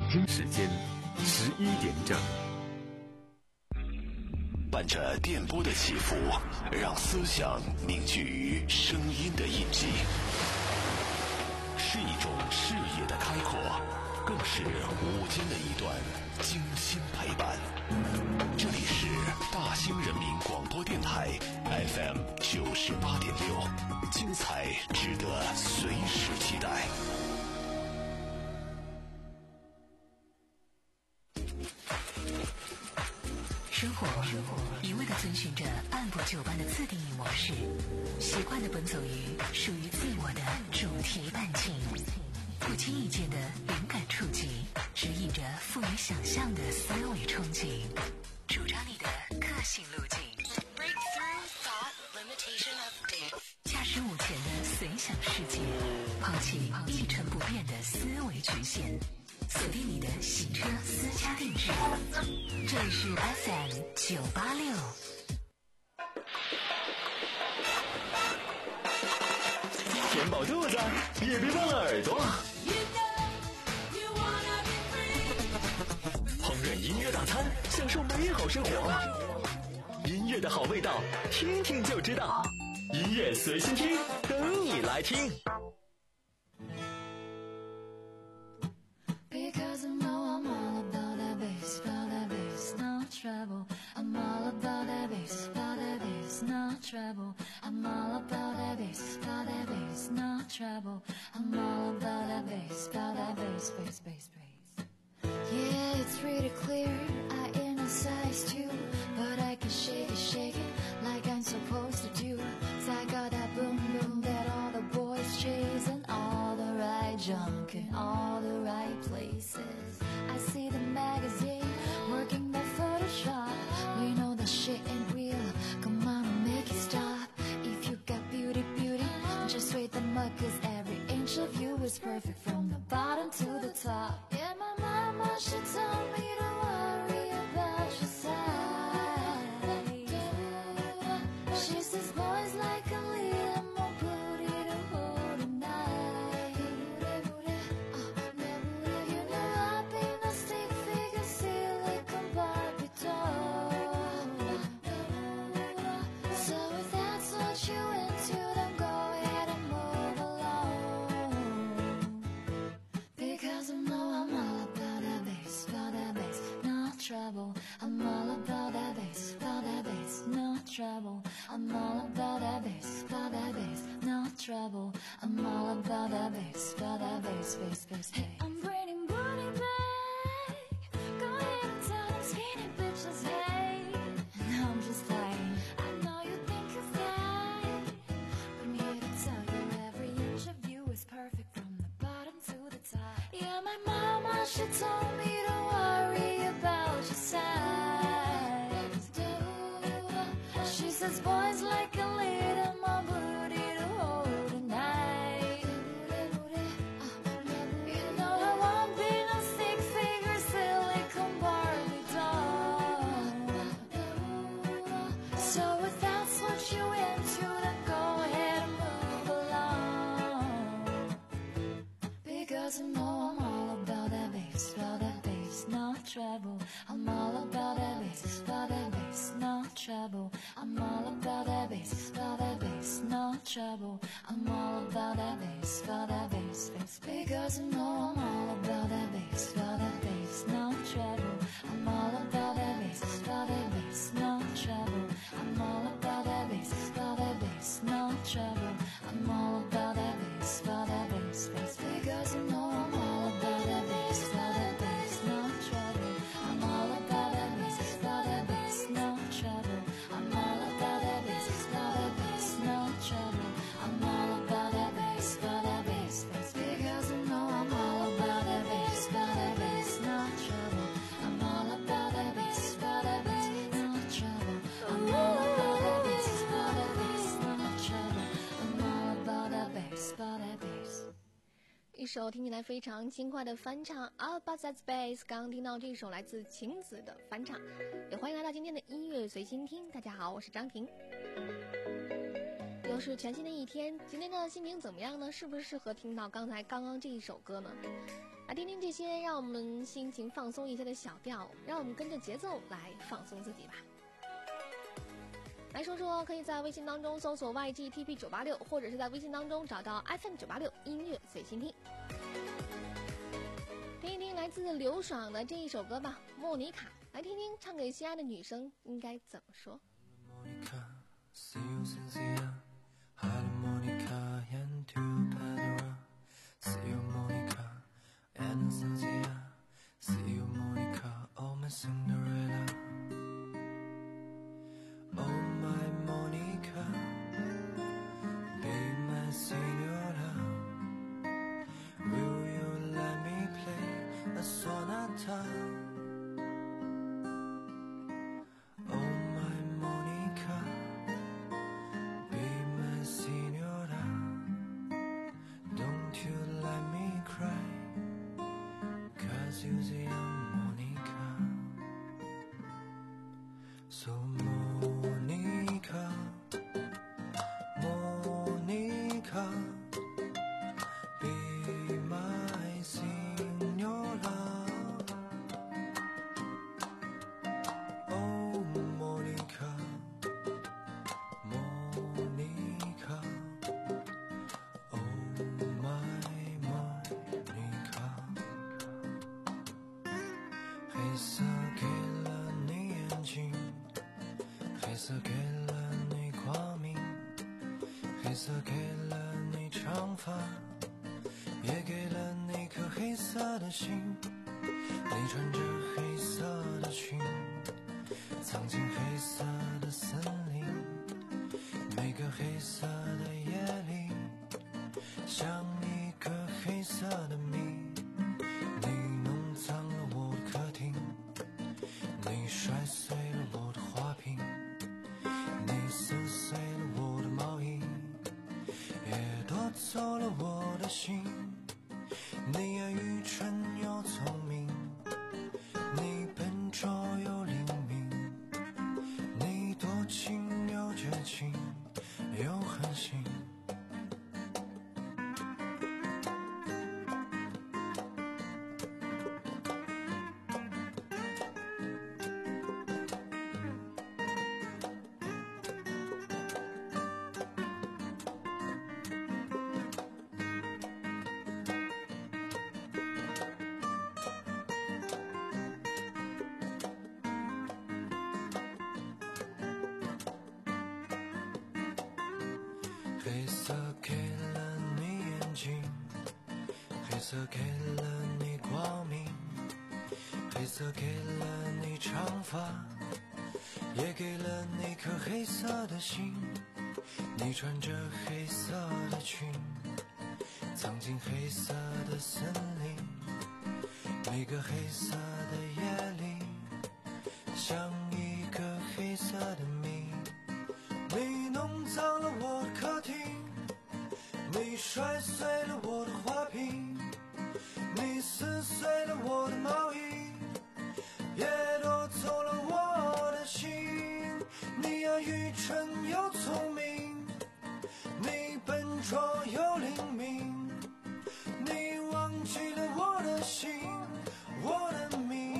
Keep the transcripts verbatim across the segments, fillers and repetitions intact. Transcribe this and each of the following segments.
听时间十一点整， 伴着电波的起伏，让思想凝聚于声音的印记，是一种视野的开阔，更是午间的一段精心陪伴。这里是大兴人民广播电台 F M 九十八点六，精彩值得随时期待。 生活一味地遵循着按部就班的自定义模式，习惯地奔走于属于自我的主题半径，不经意间的灵感触及，指引着富于想象的思维憧憬，主张你的个性路径。驾驶午前的随想世界，抛弃一成不变的思维局限，锁定你的洗车私家定制。这里是 F M 九八六。 填饱肚子，也别忘了耳朵。烹饪音乐大餐，享受美好生活。音乐的好味道，听听就知道。音乐随心听，等你来听。 Because I know I'm all about that bass, about that bass, no trouble. I'm all about that bass, about that bass, no trouble. I'm all about that bass, about that bass, no trouble. I'm all about that bass, about that bass, bass, bass, bass. Yeah, it's pretty clear I ain't a size two, but I can shake it, shake it like I'm supposed to do. 'Cause I got that boom boom that all the boys chase, and all the right junk in all the right places. I see the magazine working the Photoshop. We know the shit ain't real. Come on and make it stop. If you got beauty, beauty, just wait the mug, 'cause every inch of you is perfect from the bottom to the top. Yeah, my mama, she told me to worry about your size. She says boys like a little more booty to hold tonight. You know I've been a stick figure, silicone Barbie doll. So if that's what you into, then go ahead and move along. Because I know I'm all about that bass, about that bass, no trouble. I'm all about that bass, about that bass, no trouble. I'm all about that bass, about that bass, no trouble. I'm all about that bass, about that bass, bass, bass, bass. I'm bringing booty back. Go ahead and tell them skinny bitches, hey. And I'm just like, I know you think you're fine, but I'm here to tell you every inch of you is perfect from the bottom to the top. Yeah, my mama, she told me to worry about your size. She says boys like a little more booty to hold tonight. You know I won't be no six-figure silicone Barbie doll. So if that's what you into, then go ahead and move along. Because I know I'm all about that bass, about that bass, no trouble. I'm all about that bass, about that bass, no trouble. I'm all about that bass, about that bass, no trouble. I'm all about that bass, about that bass, bass. Because I know I'm all about that bass, about that bass, no trouble. I'm all about that bass, about that bass, no trouble. I'm all about that bass, about that bass, no trouble. I'm all about that bass, about that bass, bass. Because I know I'm all about that bass, about that bass, no trouble. I'm all about that bass, about that bass, no trouble. I'm all about that bass, about that bass, no trouble. I'm all about that bass, about that bass, bass. Because I know I'm all about that bass, about that bass, no trouble. I'm all about that bass, about that bass, no trouble. I'm all about that bass, about that bass, no trouble. I'm all about that bass, about that bass. 一首听起来非常轻快的翻唱 All About That Bass， 刚刚听到这首来自晴子的翻唱，也欢迎来到今天的音乐随心听。大家好，我是张婷。又是全新的一天，今天的心情怎么样呢？是不是适合听到刚才刚刚这一首歌呢？ 来听听这些让我们心情放松一些的小调，让我们跟着节奏来放松自己吧。来说说，可以在微信当中搜索 Y G T P 九八六，或者是在微信当中找到 F M 九八六音乐随心听，听一听来自刘爽的这一首歌吧，《莫妮卡》。来听听唱给心爱的女生应该怎么说。 黑色给了你眼睛，黑色给了你光明，黑色给了你长发，也给了你颗黑色的心。你穿着黑色的裙，藏进黑色的森林，每个黑色的夜里像一个黑色的谜。你弄脏了我的客厅，你摔碎了我的花瓶，你撕碎了我的毛衣，也夺走了我的心。你呀愚蠢又聪明，你笨拙又灵敏，你忘记了我的心，我的命。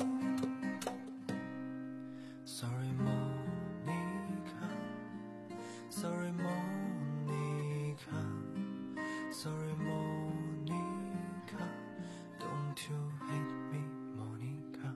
Sorry Monica, Sorry Monica, Sorry Monica, Don't you hate me Monica.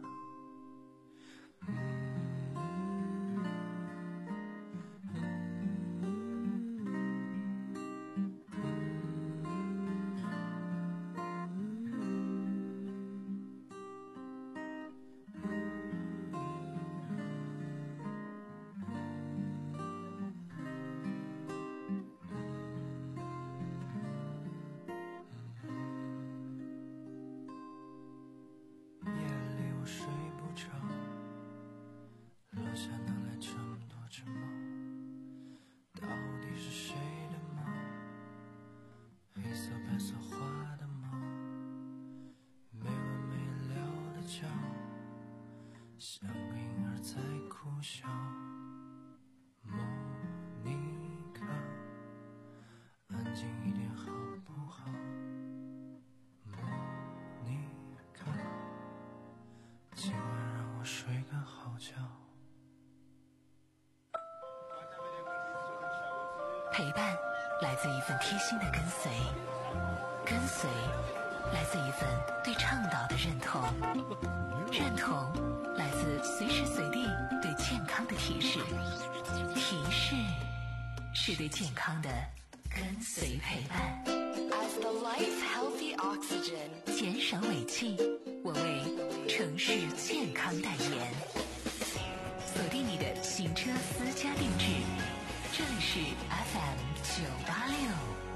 Monica, 睡个好觉。 陪伴来自一份贴心的跟随，跟随来自一份对倡导的认同，认同来自随时随地对健康的提示，提示是对健康的跟随陪伴。 As the life healthy oxygen， 减少尾气，我为城市健康代言。锁定你的行车私家定制，这里是 F M 九八六。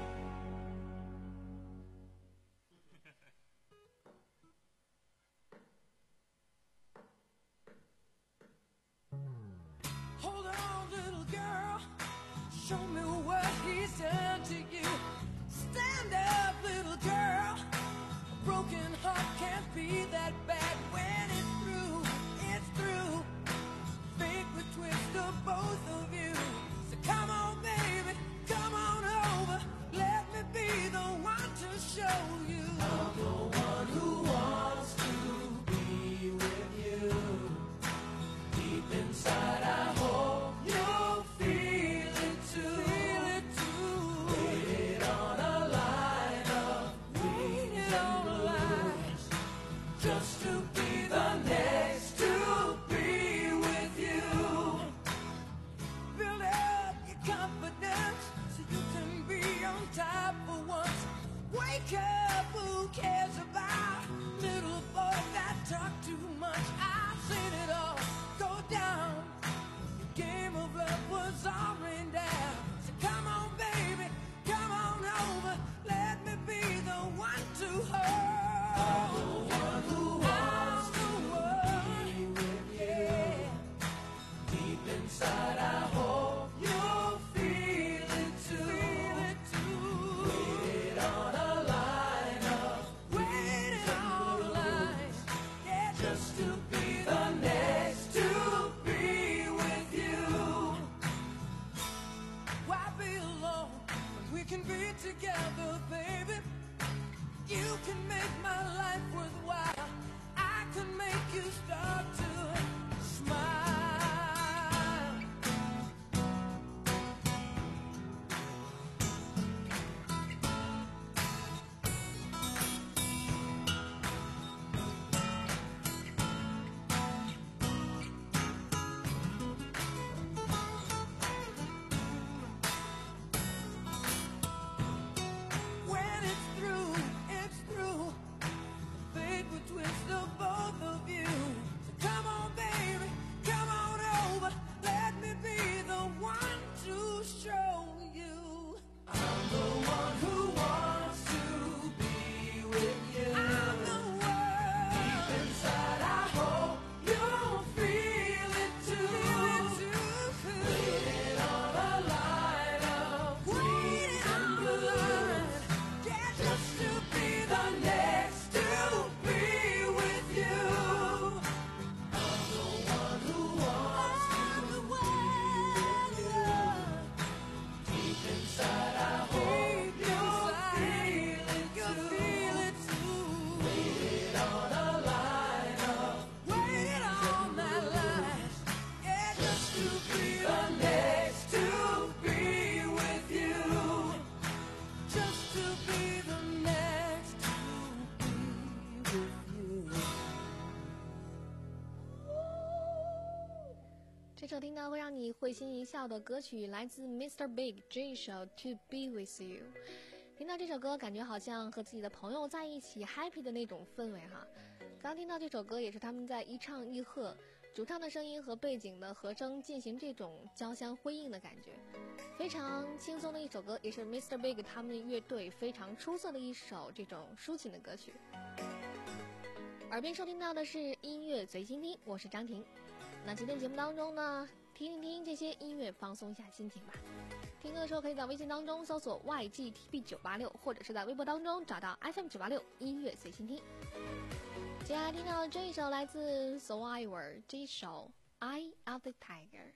Hold on, little girl. Show me what he's done to you. Stand up, little girl. A broken heart can't be that bad when it's through. It's through. Fate would twist of both of you. So come on, baby, come on over. Let me be the one to show you. I'm the one who wants to be with you. Deep inside, I hope you'll feel it too. Feel it too. Waited on a line of waited on a line just to be the next to be with you. Build up your confidence so you can be on top for once. Wake up, who cares about little boys that talk too much? I've seen it all go down. The game of love was all rained down. So come on, baby, come on over. Let me be the one to hold. I'm the one who wants to be with you. Deep inside, I hope you'll feel it too. Feel it too. Waited on a line of waiting on a line, yeah, just to be the next to be with you. Why be alone when we can be together, baby? You can make my life worthwhile. I can make you start to smile. When it's through, it's through. Fate would twist of both of you. So come on, baby, come on over. Let me be the one to show you. I'm the one who wants to be with you. I'm the one. Deep inside, I hope you'll feel it too. Waiting on a line of waiting on the line, yeah, just to be the next to be with you. I'm the one who wants to be with you. Deep inside, I hope you'll feel it too. Waited on a line of waiting on that line, yeah, just to be the next to be with you. Just to be the next to be with you. 这首听到会让你会心一笑的歌曲来自 Mister Big 这一首 To Be With You。听到这首歌，感觉好像和自己的朋友在一起 happy 的那种氛围哈。刚听到这首歌，也是他们在一唱一和，主唱的声音和背景的和声进行这种交相辉映的感觉，非常轻松的一首歌，也是 Mister Big 他们乐队非常出色的一首这种抒情的歌曲。耳边收听到的是音乐随心听，我是张婷。那今天节目当中呢，听一听这些音乐，放松一下心情吧。听歌的时候可以在微信当中搜索 Y G T B 九八六，或者是在微博当中找到 F M 九八六音乐随心听。接下来听到这一首来自 Survivor 这一首 Eye of the Tiger。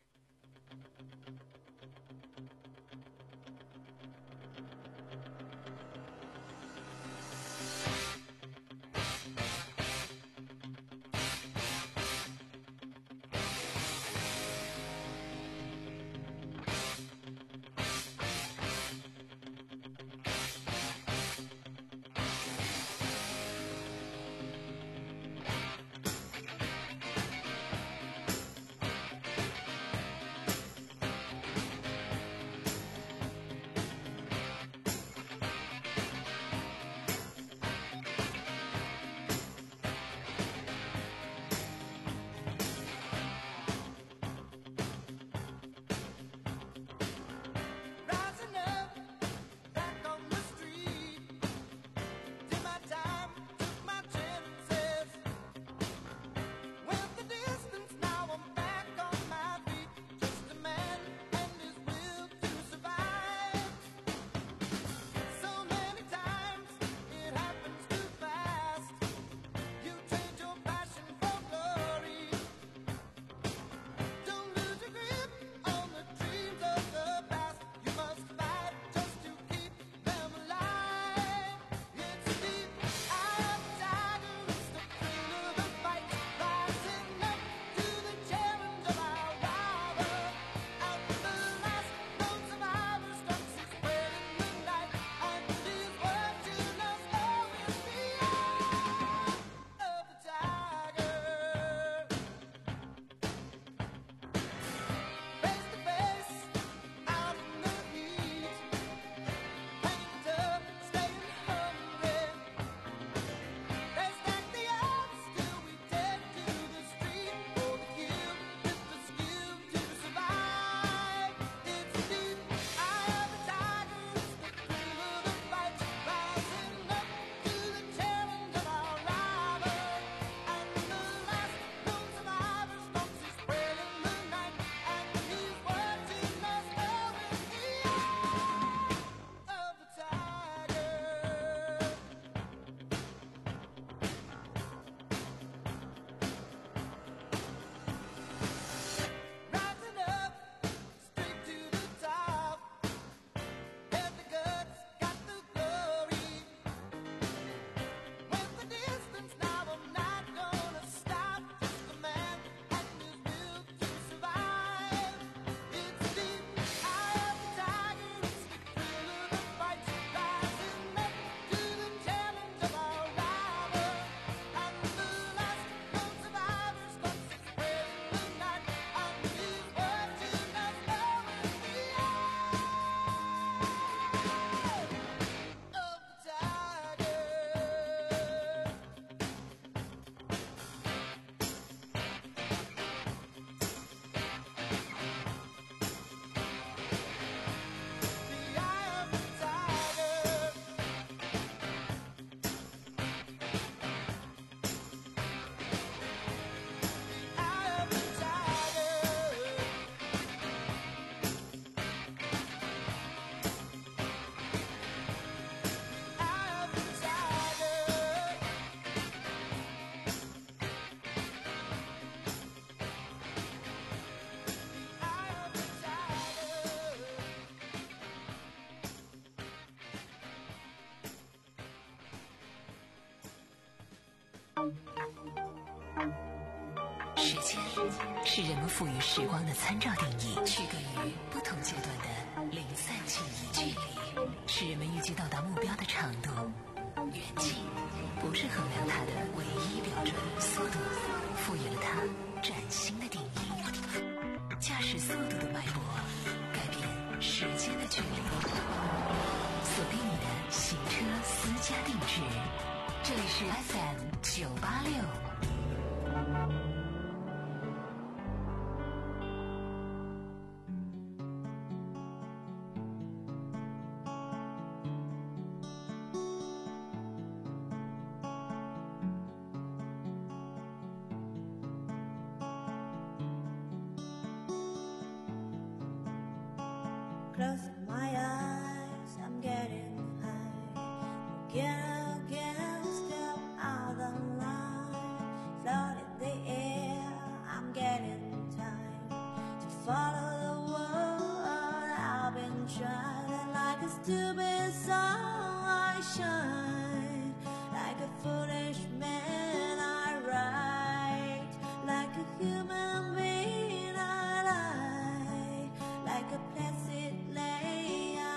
时间是人们赋予时光的参照定义，区隔于不同阶段的零散记忆。距离是人们预计到达目标的长度，远近不是衡量它的唯一标准。速度赋予了它崭新的定义，驾驶速度的脉搏改变时间的距离。锁定你的行车私家定制，这里是 F M 九八六。 Closing my eyes, I'm getting high. Again, again, step out of line. Floating the air, I'm getting tired. To follow the world, I've been trying. Like a stupid song, I shine. Like a foolish man, I write. Like a human being, I lie. Like a placid lay, I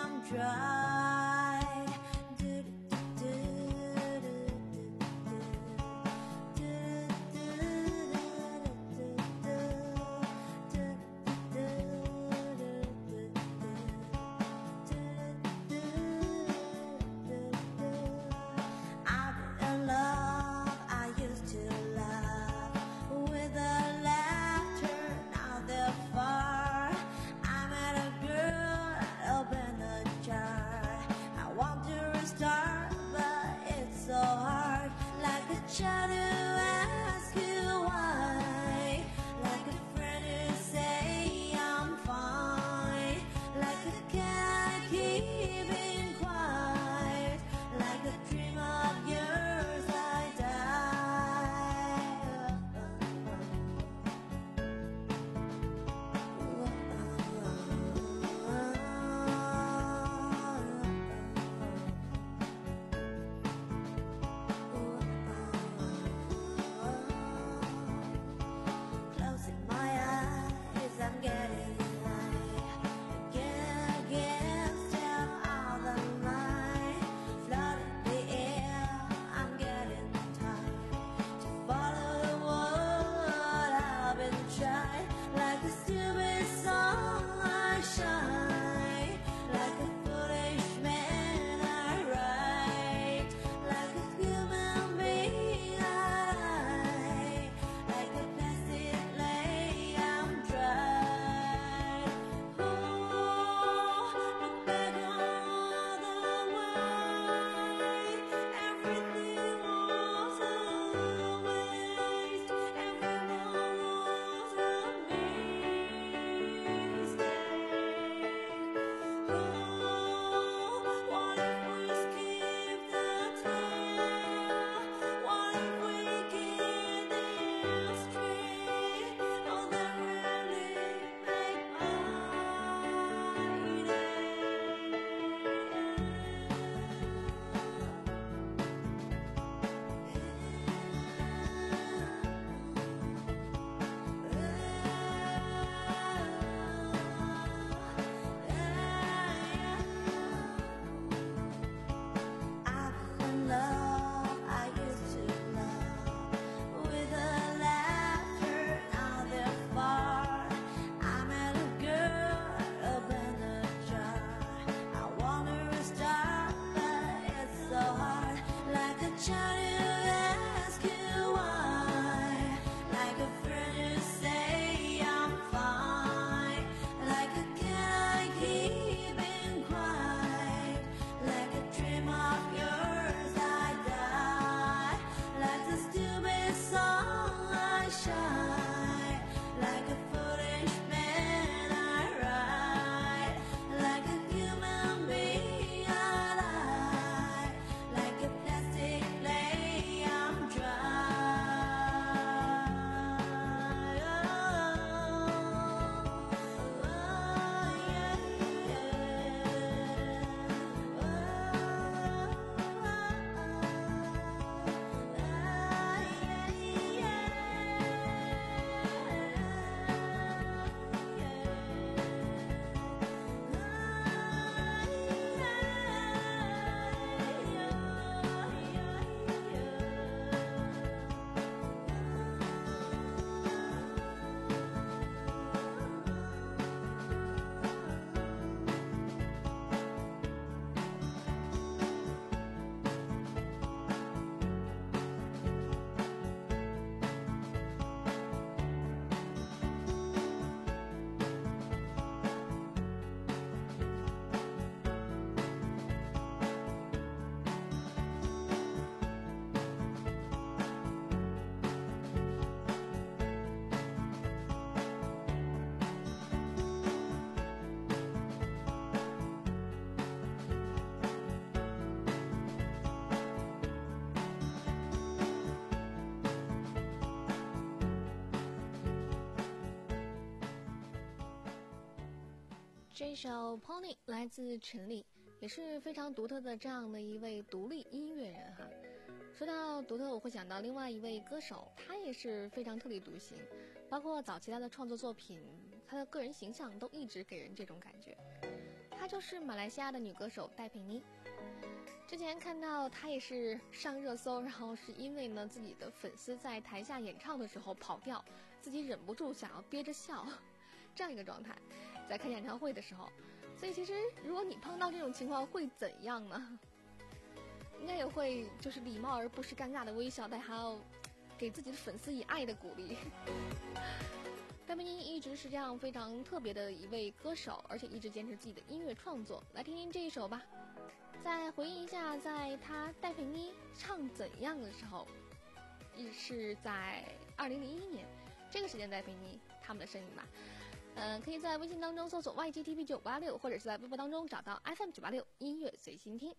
这首 Pony 来自陈粒，也是非常独特的这样的一位独立音乐人哈。说到独特，我会想到另外一位歌手，他也是非常特立独行，包括早期他的创作作品，他的个人形象都一直给人这种感觉。她就是马来西亚的女歌手戴佩妮。之前看到她也是上热搜，然后是因为呢自己的粉丝在台下演唱的时候跑调，自己忍不住想要憋着笑，这样一个状态，在看演唱会的时候。所以其实如果你碰到这种情况会怎样呢？应该也会就是礼貌而不失尴尬的微笑，但还要给自己的粉丝以爱的鼓励。戴佩妮一直是这样非常特别的一位歌手，而且一直坚持自己的音乐创作。来听听这一首吧。再回忆一下，在她戴佩妮唱怎样的时候，也是在二零零一年这个时间戴佩妮他们的身影吧。嗯、呃，可以在微信当中搜索 Y G T V 九八六，或者是在微博当中找到 F M 九八六音乐随心听。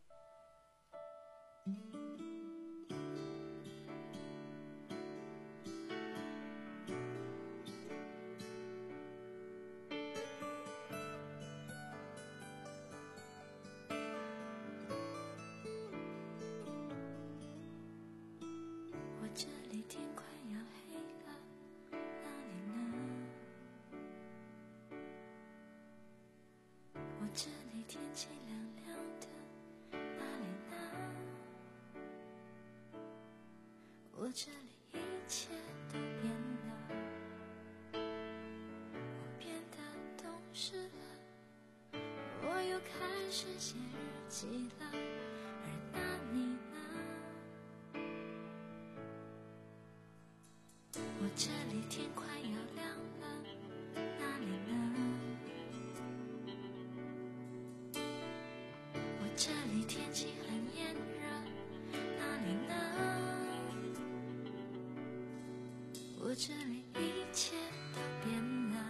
我这里一切都变了，我变得懂事了，我又开始写日记了，而那你呢？我这里天快要亮了，那你呢？我这里天气很炎热，那你呢？我这里一切都变了，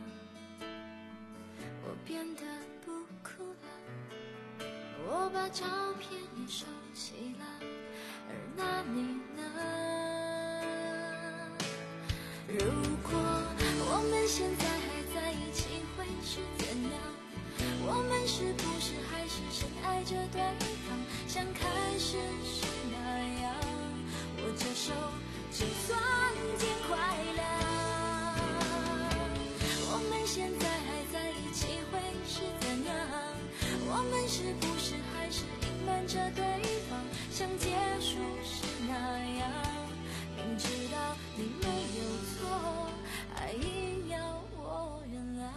我变得不哭了，我把照片也收起了，而那你呢？如果我们现在还在一起会是怎样？我们是不是还是深爱着对方，像开始时那样握着手，就算天快亮。我们现在还在一起会是怎样？我们是不是还是隐瞒着对方，像结束时那样，明知道你没有错，还硬要我原谅。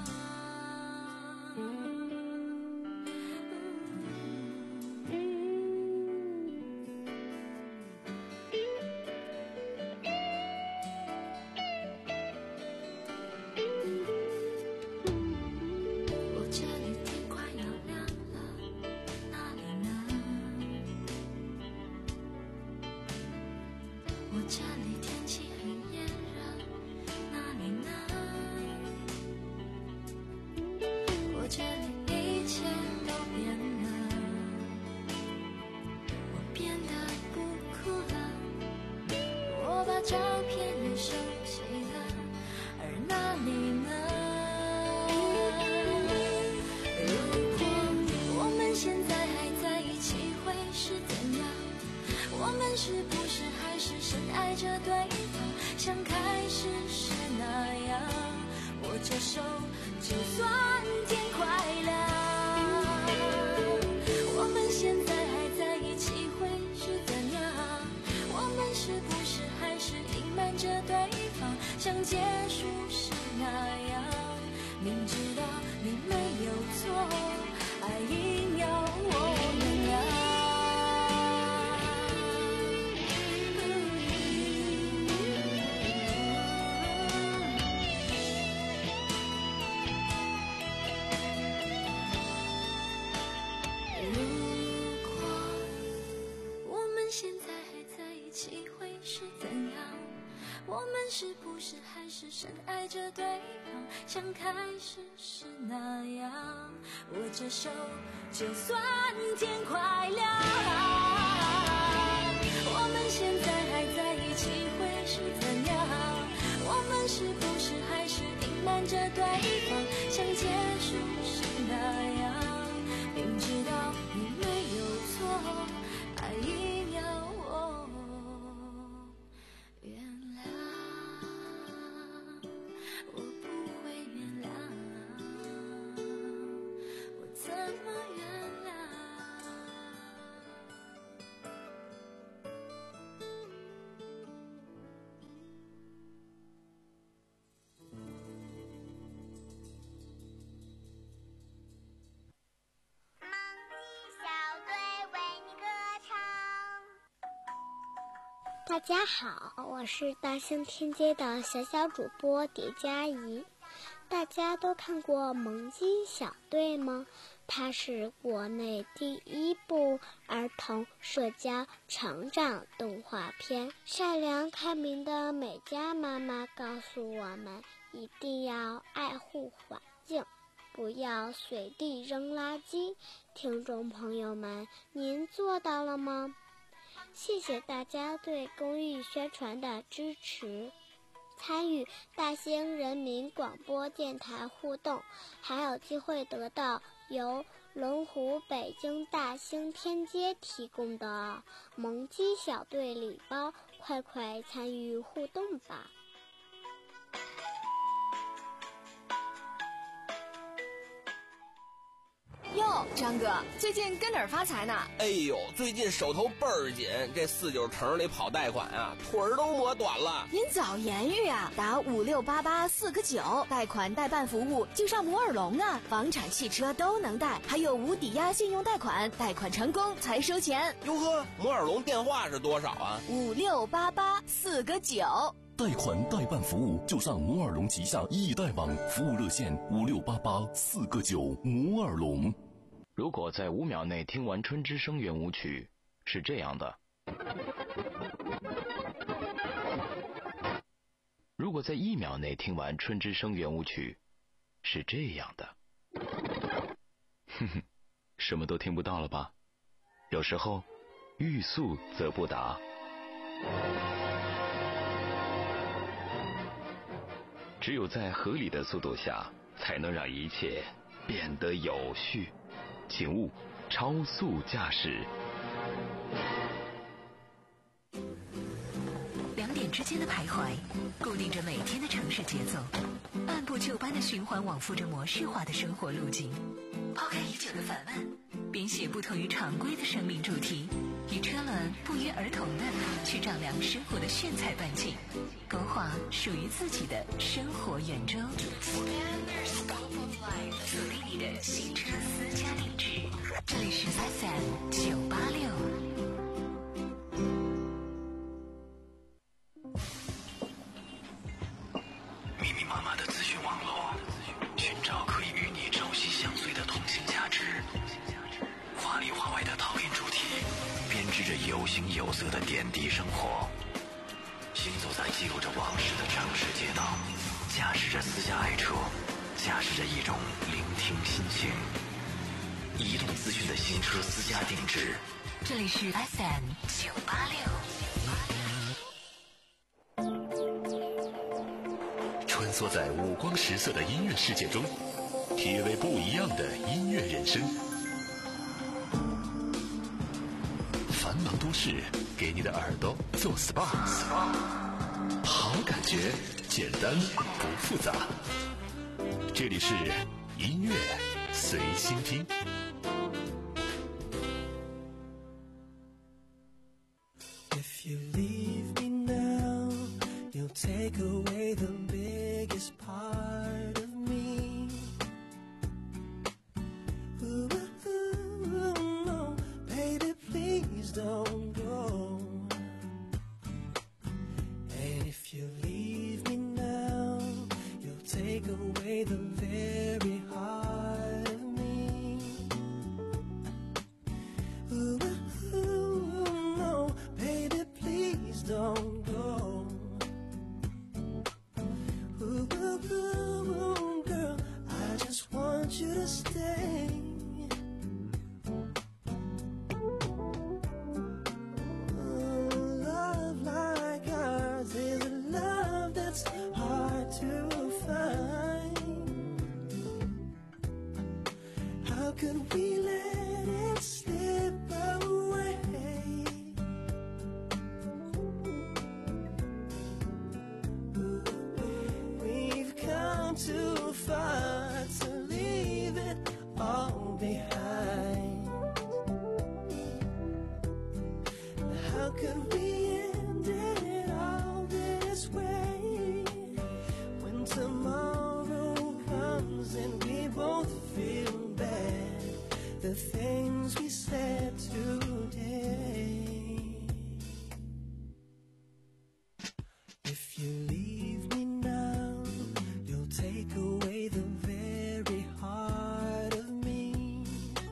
照片也收起了，而那你呢？如果我们现在还在一起会是怎样？我们是不是还是深爱着对方，像开始时那样握着手，就算天快亮。我们现在还在一起会是怎样？我们是不是还是隐瞒着对方，像结束时那样，明知道你没有错，还硬要我原谅。如果我们现在还在一起会是怎样？我们是不是还是深爱着对方，像开始时那样握着手，就算天快亮。我们现在还在一起会是怎样？我们是不是还是隐瞒着对方，像结束时那样，明知道你没有错，还硬要我原谅，我不会原谅，我怎么原谅？ 大家好，我是大兴天街的小小主播蝶佳怡。大家都看过《萌鸡小队》吗？它是国内第一部儿童社交成长动画片。善良开明的美嘉妈妈告诉我们，一定要爱护环境，不要随地扔垃圾。听众朋友们，您做到了吗？谢谢大家对公益宣传的支持。参与大兴人民广播电台互动，还有机会得到由龙湖北京大兴天街提供的萌鸡小队礼包，快快参与互动吧。 哟，张哥，最近跟哪儿发财呢？ 哎呦，最近手头倍儿紧，这四九城里跑贷款啊，腿儿都磨短了。 您早言语啊，打五六八八四个九，贷款代办服务就上摩尔龙啊，房产、汽车都能贷，还有无抵押信用贷款，贷款成功才收钱。 哟呵，摩尔龙电话是多少啊？ 五六八八四个九。 贷款代办服务就上摩尔龙旗下易贷网，服务热线五六八八四个九。摩尔龙。 如果在五秒内听完春之声圆舞曲，是这样的；如果在一秒内听完春之声圆舞曲，是这样的。哼哼，什么都听不到了吧？有时候，欲速则不达。只有在合理的速度下，才能让一切变得有序。请勿超速驾驶。 两点之间的徘徊，固定着每天的城市节奏，按部就班的循环往复着模式化的生活路径。抛开已久的烦闷，编写不同于常规的生命主题，与车轮不约而同的去丈量生活的炫彩半径，勾画属于自己的生活圆周。锁定你的新车私家定制，这里是 F M 九八六。 密密麻麻的资讯网络，寻找可以与你朝夕相随的通信价值。华里华外的讨厌主题，编织着有形有色的点滴生活。行走在记录着往事的城市街道，驾驶着私家爱车，驾驶着一种聆听心情。移动资讯的新车私家定制， 这里是 F M 九八六。 穿梭在五光十色的音乐世界中，体味不一样的音乐人生。繁忙都市，给你的耳朵做 S P A， 好感觉，简单不复杂。这里是音乐随心听。 If you leave me now, you'll take away the biggest part of me. Ooh, ooh, no, baby, please don't go. And if you leave me now, you'll take away the very heart of me. Ooh, ooh, no, baby, please don't go. Ooh, ooh, ooh, girl, I just want you to stay. Ooh, love like ours is a love that's hard to find. could we let it slip away? We've come too far to leave it all behind. How could we end it all this way? When tomorrow comes and we both feel bad, the things we said today. If you leave me now, you'll take away the very heart of me.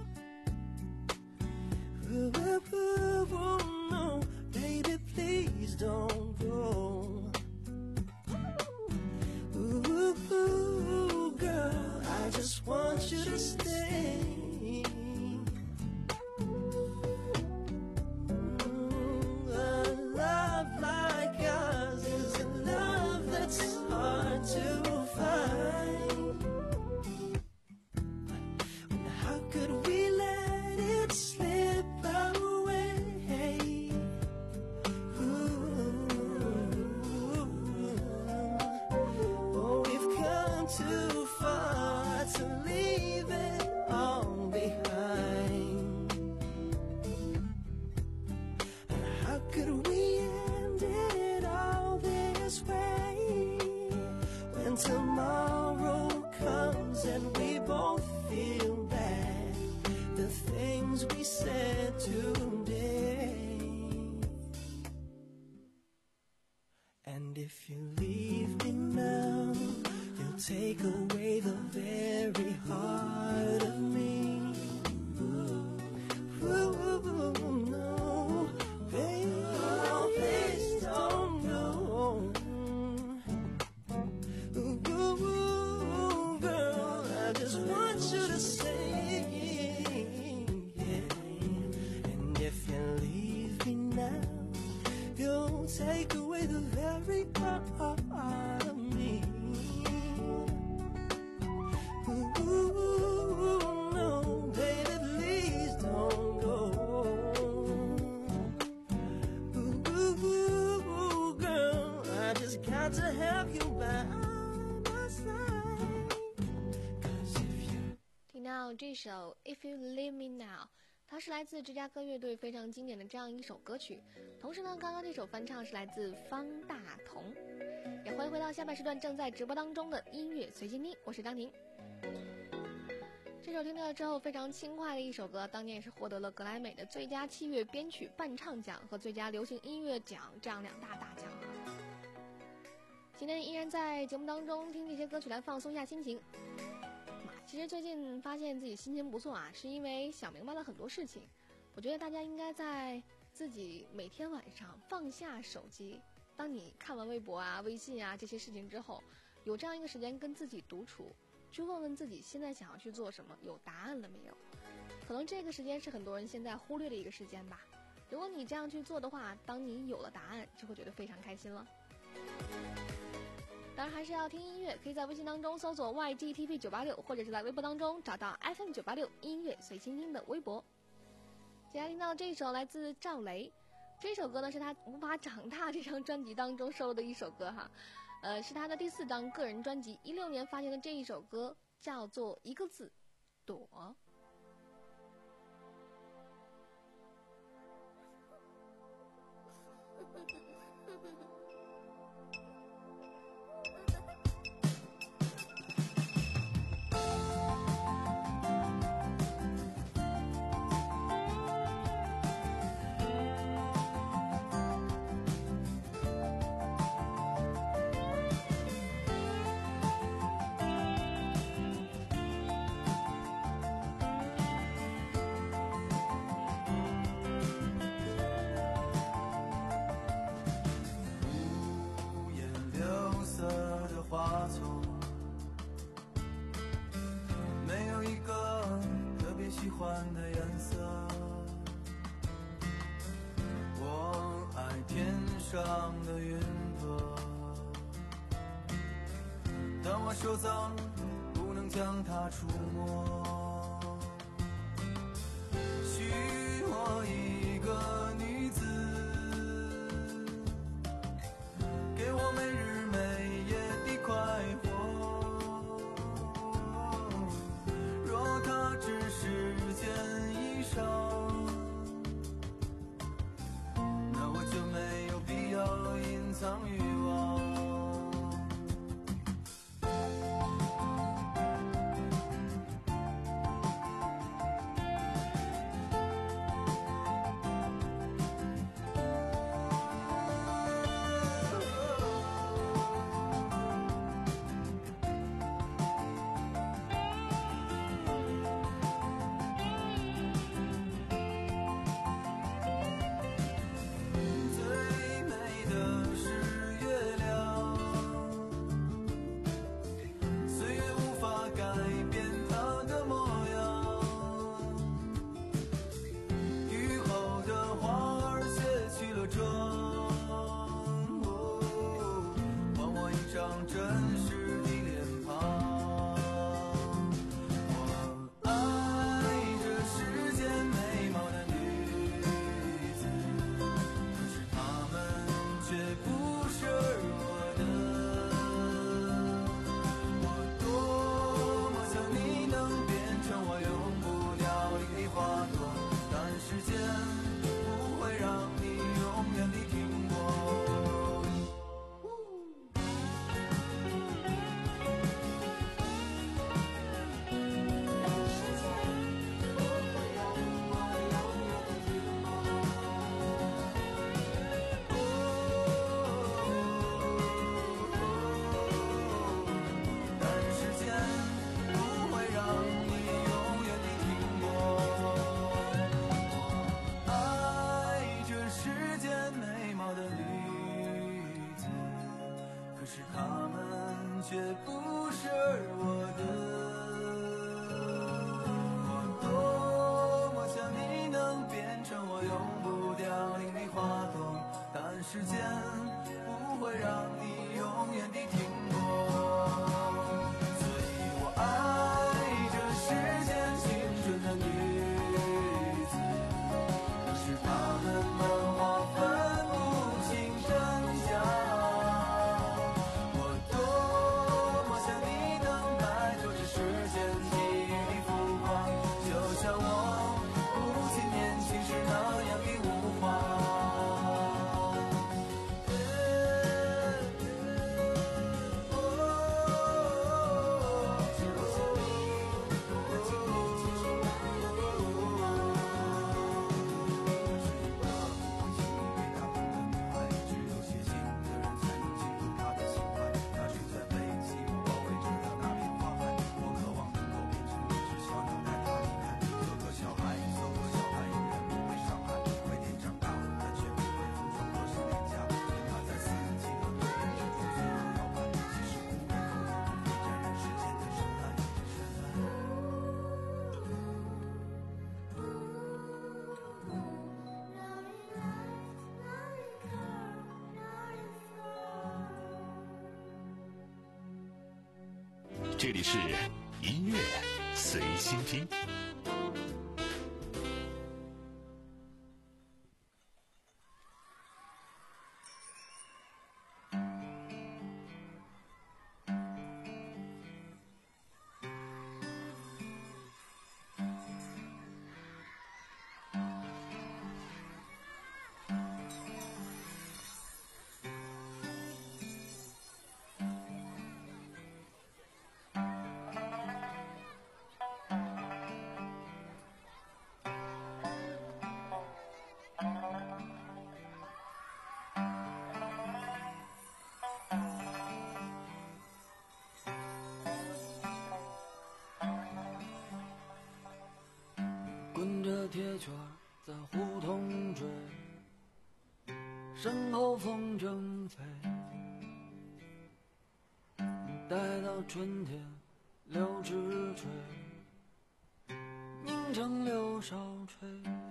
Ooh, ooh, ooh, ooh, no, baby, please don't go. Ooh, ooh, girl, I just want you to stay. Mm, a love like ours is a love that's hard to find. How could we let it slip away? Ooh. Oh, we've come too far to leave it all behind. How could we end it all this way? When tomorrow comes and we both feel bad, the things we said today. And if you leave me now, you'll take away the very heart of me. Ooh, ooh, no, baby, oh, please don't go. Ooh, ooh, girl, I just want you to stay. Yeah. And if you leave me now, you'll take away the very heart of me. Ooh, no, baby, please don't go. Ooh, girl, I just got to have you by my side. 听到这首 If You Leave Me Now， 它是来自芝加哥乐队非常经典的这样一首歌曲。同时呢，刚刚这首翻唱是来自方大同。也欢迎回到下半时段正在直播当中的音乐随心听，我是张婷。这首听到了之后非常轻快的一首歌，当年也是获得了格莱美的最佳器乐编曲伴唱奖和最佳流行音乐奖这样两大大奖。今天依然在节目当中听这些歌曲来放松一下心情。其实最近发现自己心情不错啊，是因为想明白了很多事情。我觉得大家应该在自己每天晚上放下手机，当你看完微博啊、微信啊这些事情之后，有这样一个时间跟自己独处，去问问自己现在想要去做什么，有答案了没有？可能这个时间是很多人现在忽略的一个时间吧。如果你这样去做的话，当你有了答案，就会觉得非常开心了。当然还是要听音乐，可以在微信当中搜索 Y G T P 九八六， 或者是在微博当中找到 F M 九八六 音乐随心听的微博。接下来听到这一首来自赵雷，这首歌呢是他无法长大这张专辑当中收录的一首歌哈，呃，是他的第四张个人专辑，一六年发行的这一首歌叫做一个字，躲。 花丛，没有一个特别喜欢的颜色。我爱天上的云朵，但我手脏不能将它触摸。 我一个女子，给我每日每夜的快活。若她只是件衣裳，那我就没有必要隐藏欲望。时间不会让你永远地停泊，所以我爱这世间青春的女子，可是她们们我分不清真假。我多么想你能摆脱这世间际遇的浮华，就像我母亲年轻时那样的无话。 这里是音乐随心听。 滚着铁圈在胡同追，身后风筝飞，待到春天柳枝垂，凝成柳梢吹。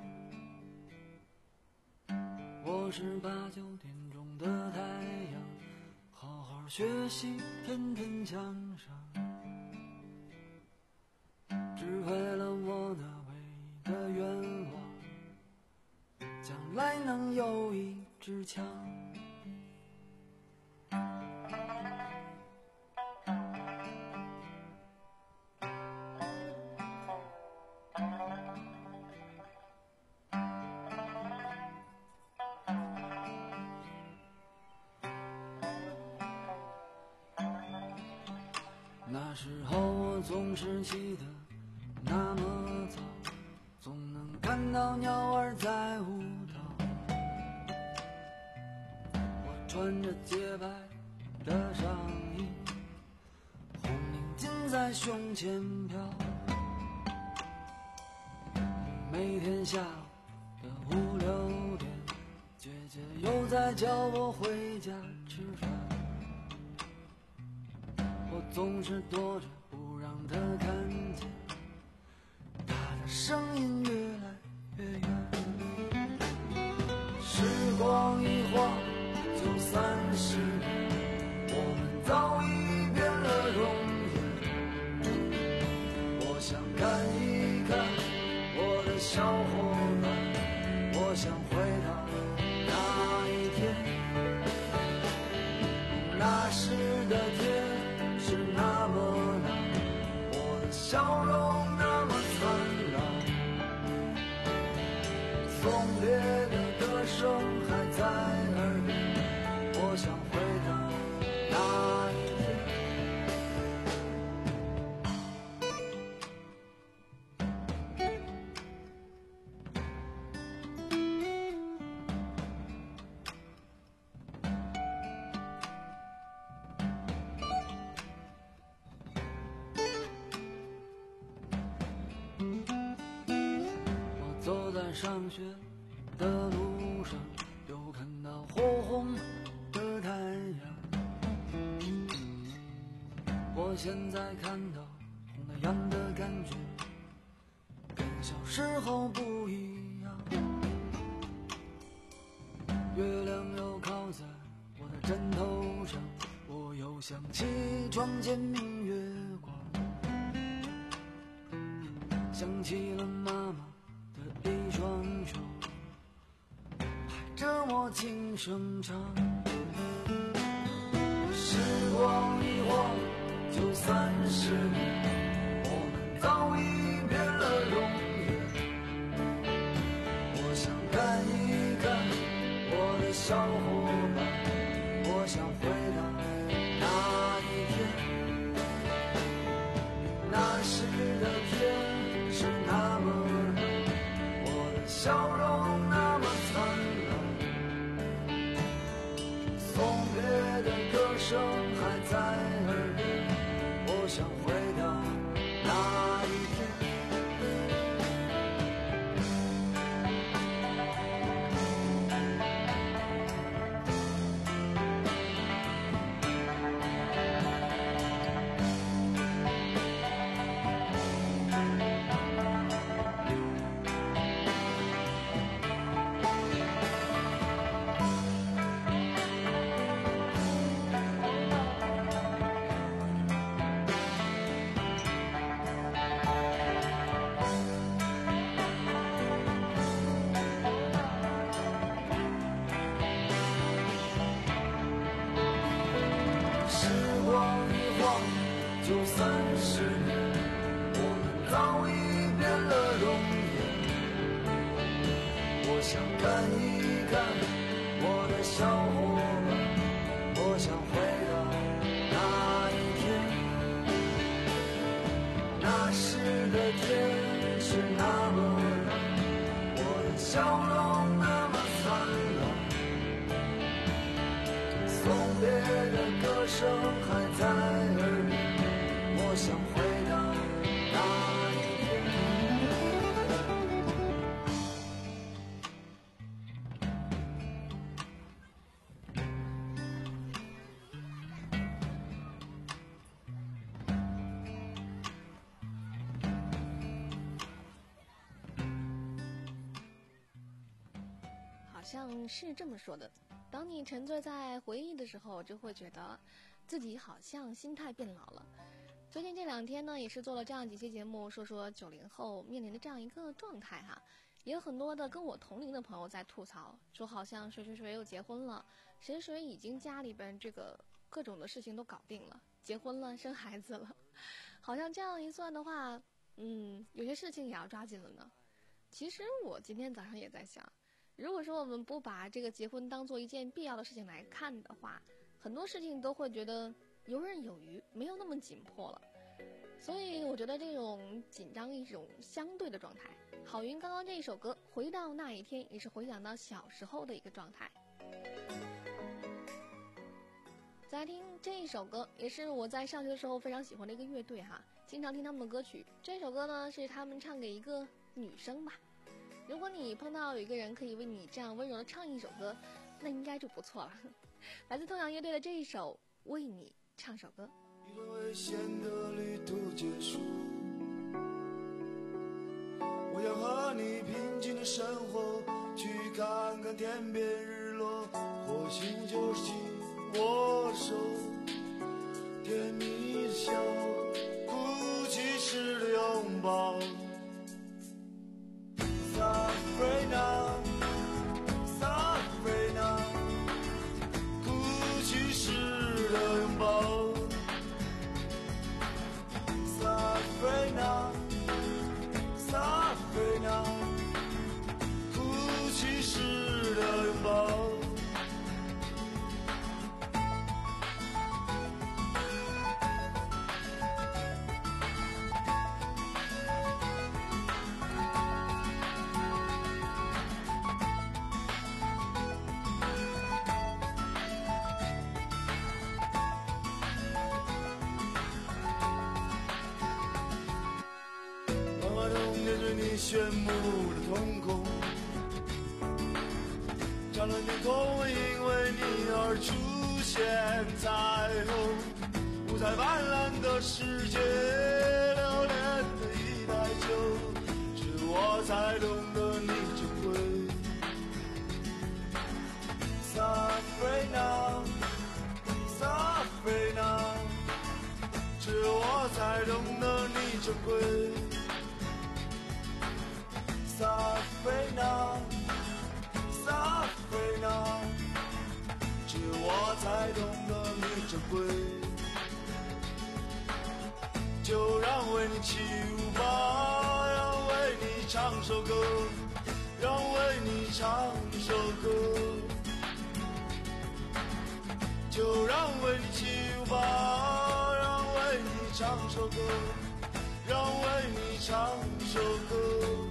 我是八九点钟的太阳，好好学习，天天向上，只为了我那唯一的愿望， 那时候我总是起得那么早，总能看到鸟儿在舞蹈。我穿着洁白的上衣，红领巾在胸前飘。每天下午的五六点，姐姐又在叫我回家吃饭。我总是躲着不让她看见，她的声音越来越远。时光一晃就三十年，我们早已变了容颜。我想看一看我的小伙伴，我想回到那一天，那时的天是那么蓝，我的笑容那么灿烂，送别的歌声还在耳边，我想回到那一天。走在上学的路上，又看到火红的太阳。我现在看到红太阳的感觉跟小时候不一样。月亮又靠在我的枕头上，我又想起床前明月光，想起了妈妈一双手拍着我轻声唱。时光一晃就三十年，我们早已变了容颜。我想看一看我的小伙伴，我想回到那一天，那时的天是那么笑容那么灿烂，送别的歌声还在耳边，我想回到那一天。就三十年，我们早已变了容颜。我想看一看我的小伙伴，我想回到那一天，那时的天是那么蓝，我的笑容那么灿烂，送别的歌声还在耳边，我想回到那一天。 好像是这么说的，当你沉醉在回忆的时候，就会觉得自己好像心态变老了。最近这两天呢，也是做了这样几期节目，说说九零后面临的这样一个状态哈。也有很多的跟我同龄的朋友在吐槽，说好像谁谁谁又结婚了，谁谁已经家里边这个各种的事情都搞定了，结婚了，生孩子了。好像这样一算的话，嗯，有些事情也要抓紧了呢。其实我今天早上也在想，如果说我们不把这个结婚当做一件必要的事情来看的话，很多事情都会觉得游刃有余，没有那么紧迫了。所以我觉得这种紧张一种相对的状态。郝云刚刚这一首歌《回到那一天》也是回想到小时候的一个状态。再来听这一首歌，也是我在上学的时候非常喜欢的一个乐队哈，经常听他们的歌曲。这首歌呢是他们唱给一个女生吧。如果你碰到有一个人可以为你这样温柔的唱一首歌，那应该就不错了。来自痛仰乐队的这一首《为你唱首歌》。 一段危险的旅途结束，我想和你平静的生活，去看看天边日落，或许就是紧握手，甜蜜的笑，哭泣时的拥抱。Sabrina, Sabrina， 哭泣时的拥抱。Sabrina, Sabrina， 哭泣时的拥抱。炫目的瞳孔，湛蓝天空会因为你而出现彩虹，五彩斑斓的世界，留恋的一袋酒，只我才懂得你珍贵。Sabrina, Sabrina， 只我才懂得你珍贵。Sabrina, Sabrina， 只我才懂得你珍贵。就让为你起舞吧，让为你唱首歌，让为你唱首歌。就让为你起舞吧，让为你唱首歌，让为你唱首歌。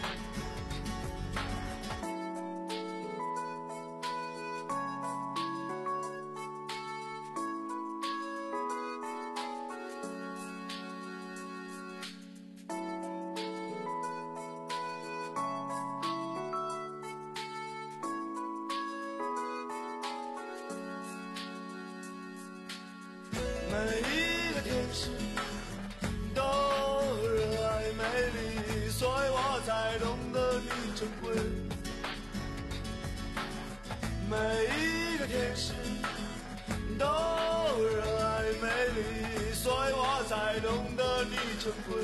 每一个天使都热爱美丽，所以我才懂得你珍贵。每一个天使都热爱美丽，所以我才懂得你珍贵。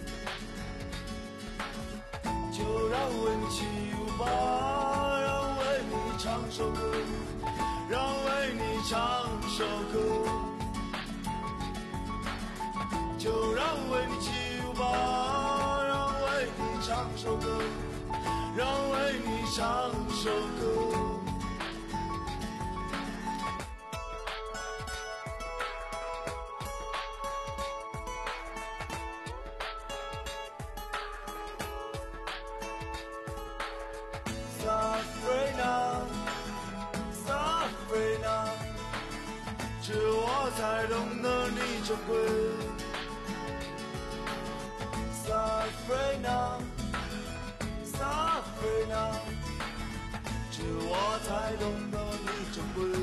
就让为你起舞吧，让为你唱首歌，让为你唱首歌。就让为你起舞吧，让为你唱首歌，让为你唱首歌。Sabrina, Sabrina， 只我才懂得你珍贵。Sabrina, Sabrina， 只我才懂得你珍贵。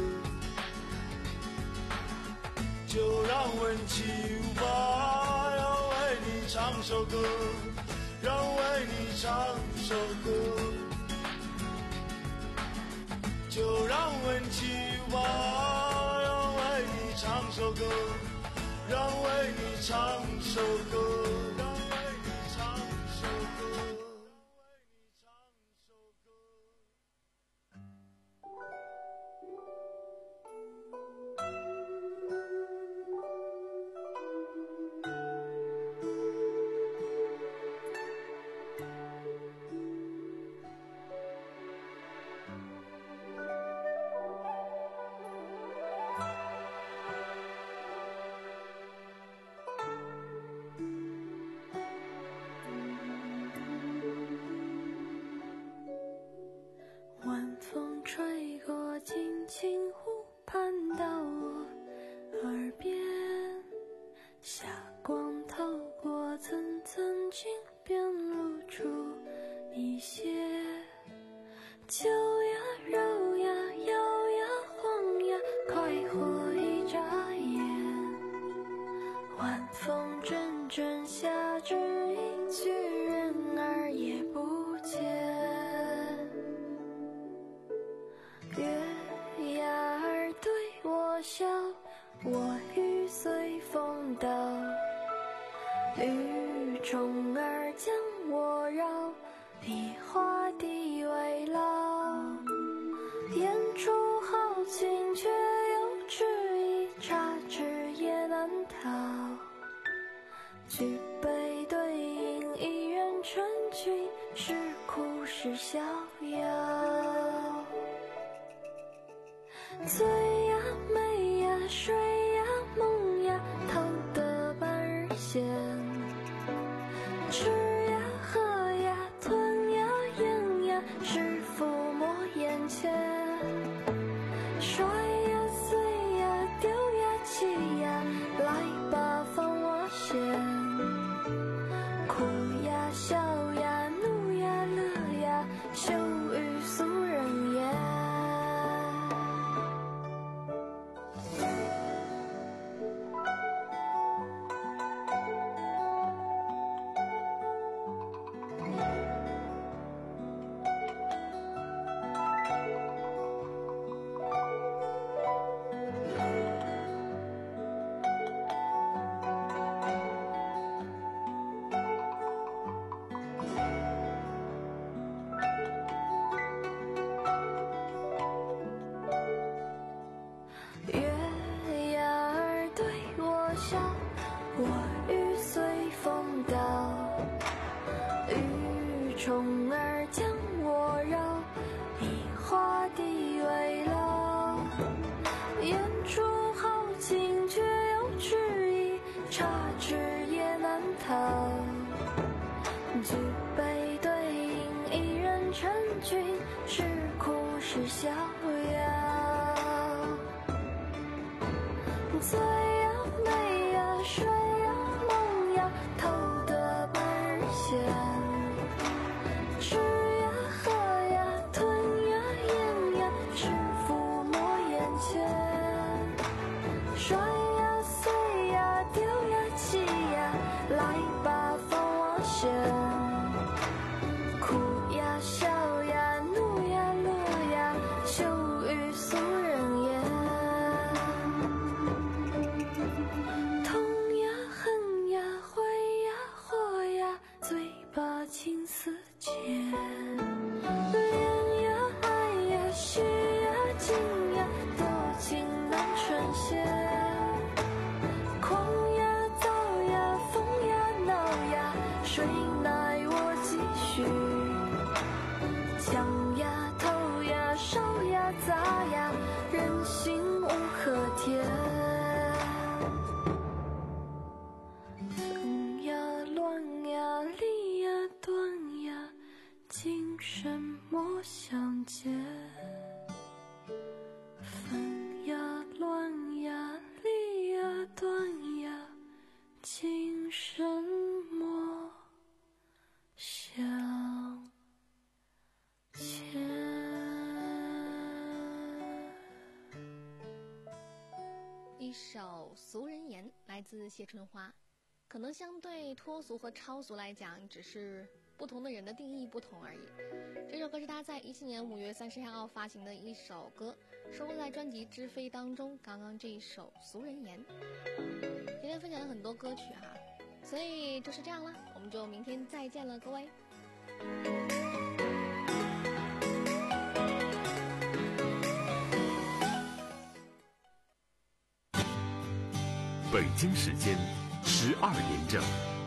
就让为你起舞吧，让为你唱首歌，让为你唱首歌。就让为你起舞吧，让为你唱首歌，让为你唱首歌。 晚风阵阵下，只一句人儿也不见。月牙儿对我笑，我欲随风倒。雨虫儿将我绕，以花地为牢。言出豪情，却又迟疑，插枝也难逃。举杯对饮，一人成群，是哭是逍遥。醉呀美呀睡呀梦呀，偷得半日闲。吃呀喝呀吞呀咽呀，是抚摸眼前。摔呀碎呀丢呀弃呀，来吧放我先。哭呀笑呀怒呀乐呀，休与俗人言。月牙儿对我笑，我欲随风倒。雨虫儿将我绕，以花地为牢。言出豪情，却又迟疑，插枝也难逃。举杯对饮，一人成群，是哭是逍遥。醉呀美呀睡呀梦呀，偷得半日闲。吃呀喝呀吞呀咽呀，是抚摸眼前。摔呀碎呀丢呀弃呀，来吧放我先。哭呀笑呀怒呀乐呀，休与俗人言。痛呀恨呀悔呀祸呀，嘴巴情丝牵。恋呀爱呀许呀情呀，多情难成仙。狂呀躁呀疯呀闹呀，谁奈我继续。抢呀偷呀烧呀砸呀，人心无可填。分呀乱呀离呀断呀，今生莫相见。分呀乱呀离呀断呀，今生莫相见。 一首《俗人言》来自谢春花，可能相对脱俗和超俗来讲，只是不同的人的定义不同而已。这首歌是他在一七年五月三十号发行的一首歌，收录在专辑《知飞》当中。刚刚这一首《俗人言》，今天分享了很多歌曲哈，所以就是这样啦，我们就明天再见了，各位。 北京时间十二点整。